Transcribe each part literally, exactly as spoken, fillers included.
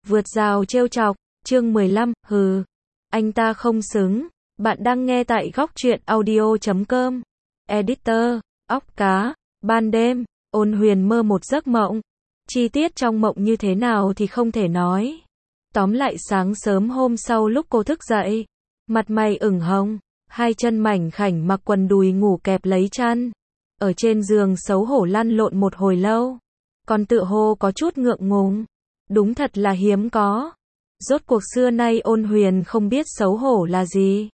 Vượt rào trêu chọc, chương mười lăm, hừ. Anh ta không xứng. Bạn đang nghe tại góc truyện audio chấm com. Editor, óc cá, ban đêm, Ôn Huyền mơ một giấc mộng. Chi tiết trong mộng như thế nào thì không thể nói. Tóm lại sáng sớm hôm sau lúc cô thức dậy, mặt mày ửng hồng, hai chân mảnh khảnh mặc quần đùi ngủ kẹp lấy chăn. Ở trên giường xấu hổ lăn lộn một hồi lâu. Còn tựa hồ có chút ngượng ngùng. Đúng thật là hiếm có. Rốt cuộc xưa nay Ôn Huyền không biết xấu hổ là gì.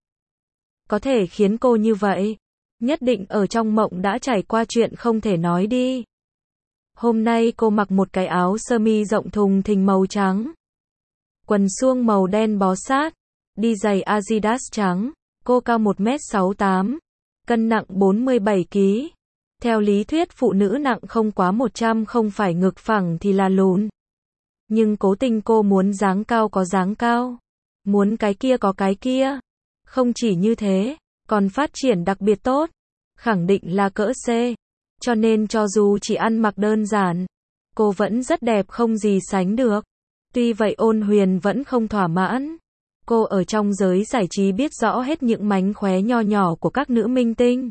Có thể khiến cô như vậy. Nhất định ở trong mộng đã trải qua chuyện không thể nói đi. Hôm nay cô mặc một cái áo sơ mi rộng thùng thình màu trắng. Quần suông màu đen bó sát. Đi giày Adidas trắng. Cô cao một mét sáu mươi tám. Cân nặng bốn mươi bảy ki lô gam. Theo lý thuyết phụ nữ nặng không quá một trăm không phải ngực phẳng thì là lùn. Nhưng cố tình cô muốn dáng cao có dáng cao. Muốn cái kia có cái kia. Không chỉ như thế, còn phát triển đặc biệt tốt. Khẳng định là cỡ C. Cho nên cho dù chỉ ăn mặc đơn giản, cô vẫn rất đẹp không gì sánh được. Tuy vậy Ôn Huyền vẫn không thỏa mãn. Cô ở trong giới giải trí biết rõ hết những mánh khóe nho nhỏ của các nữ minh tinh.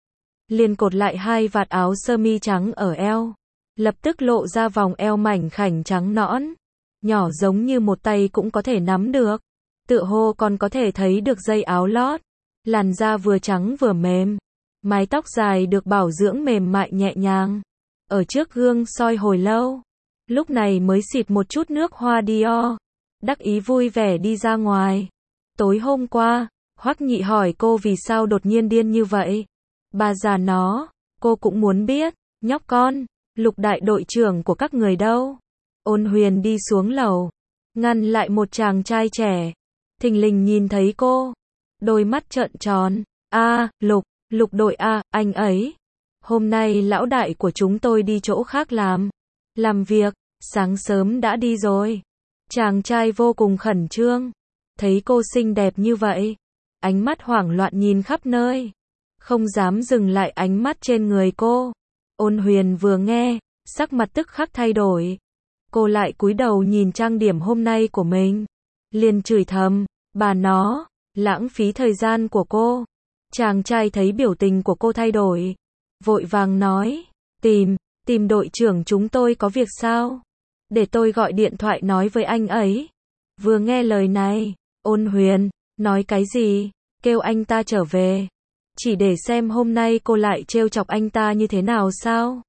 Liền cột lại hai vạt áo sơ mi trắng ở eo. Lập tức lộ ra vòng eo mảnh khảnh trắng nõn. Nhỏ giống như một tay cũng có thể nắm được. Tựa hồ còn có thể thấy được dây áo lót. Làn da vừa trắng vừa mềm. Mái tóc dài được bảo dưỡng mềm mại nhẹ nhàng. Ở trước gương soi hồi lâu. Lúc này mới xịt một chút nước hoa Dior. Đắc ý vui vẻ đi ra ngoài. Tối hôm qua, Hoắc Nhị hỏi cô vì sao đột nhiên điên như vậy. Bà già nó, cô cũng muốn biết. Nhóc con, Lục đại đội trưởng của các người đâu? Ôn Huyền đi xuống lầu. Ngăn lại một chàng trai trẻ. Thình lình nhìn thấy cô. Đôi mắt trợn tròn. A, Lục, Lục đội A, anh ấy. Hôm nay lão đại của chúng tôi đi chỗ khác làm. Làm việc, sáng sớm đã đi rồi. Chàng trai vô cùng khẩn trương. Thấy cô xinh đẹp như vậy. Ánh mắt hoảng loạn nhìn khắp nơi. Không dám dừng lại ánh mắt trên người cô. Ôn Huyền vừa nghe, sắc mặt tức khắc thay đổi. Cô lại cúi đầu nhìn trang điểm hôm nay của mình. Liền chửi thầm, bà nó, lãng phí thời gian của cô. Chàng trai thấy biểu tình của cô thay đổi. Vội vàng nói, tìm, tìm đội trưởng chúng tôi có việc sao? Để tôi gọi điện thoại nói với anh ấy. Vừa nghe lời này, Ôn Huyền, nói cái gì? Kêu anh ta trở về. Chỉ để xem hôm nay cô lại trêu chọc anh ta như thế nào sao?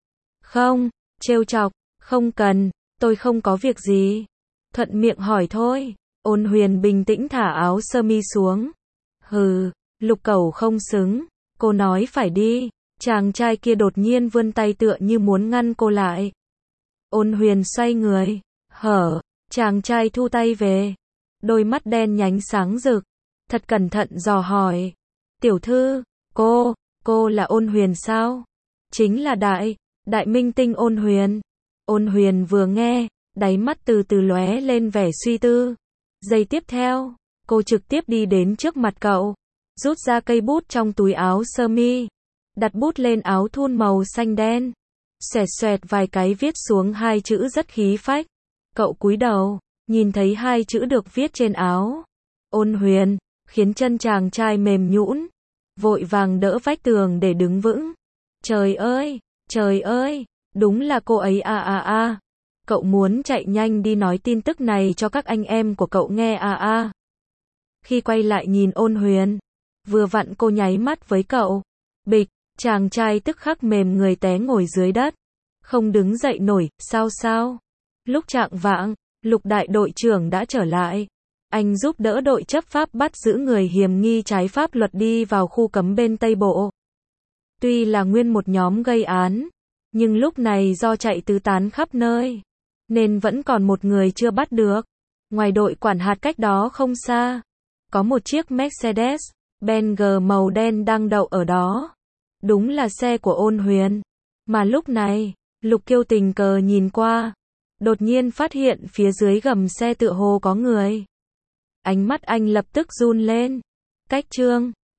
Không, trêu chọc, không cần, tôi không có việc gì. Thuận miệng hỏi thôi. Ôn Huyền bình tĩnh thả áo sơ mi xuống. Hừ, Lục cẩu không xứng. Cô nói phải đi. Chàng trai kia đột nhiên vươn tay tựa như muốn ngăn cô lại. Ôn Huyền xoay người. Hở, chàng trai thu tay về. Đôi mắt đen nhánh sáng rực. Thật cẩn thận dò hỏi. Tiểu thư, cô, cô là Ôn Huyền sao? Chính là đại, đại minh tinh Ôn Huyền. Ôn Huyền vừa nghe, đáy mắt từ từ lóe lên vẻ suy tư. Giây tiếp theo, cô trực tiếp đi đến trước mặt cậu. Rút ra cây bút trong túi áo sơ mi. Đặt bút lên áo thun màu xanh đen. Xoẹt xoẹt vài cái viết xuống hai chữ rất khí phách. Cậu cúi đầu, nhìn thấy hai chữ được viết trên áo. Ôn Huyền, khiến chân chàng trai mềm nhũn. Vội vàng đỡ vách tường để đứng vững. Trời ơi, trời ơi, đúng là cô ấy a a a. Cậu muốn chạy nhanh đi nói tin tức này cho các anh em của cậu nghe a a. Khi quay lại nhìn Ôn Huyền, vừa vặn cô nháy mắt với cậu. Bịch, chàng trai tức khắc mềm người té ngồi dưới đất. Không đứng dậy nổi, sao sao? Lúc chạng vạng, Lục đại đội trưởng đã trở lại. Anh giúp đỡ đội chấp pháp bắt giữ người hiểm nghi trái pháp luật đi vào khu cấm bên Tây Bộ. Tuy là nguyên một nhóm gây án, nhưng lúc này do chạy tứ tán khắp nơi, nên vẫn còn một người chưa bắt được. Ngoài đội quản hạt cách đó không xa, có một chiếc Mercedes-Benz màu đen đang đậu ở đó. Đúng là xe của Ôn Huyền. Mà lúc này, Lục Kiêu tình cờ nhìn qua, đột nhiên phát hiện phía dưới gầm xe tựa hồ có người. Ánh mắt anh lập tức run lên. Cách trương,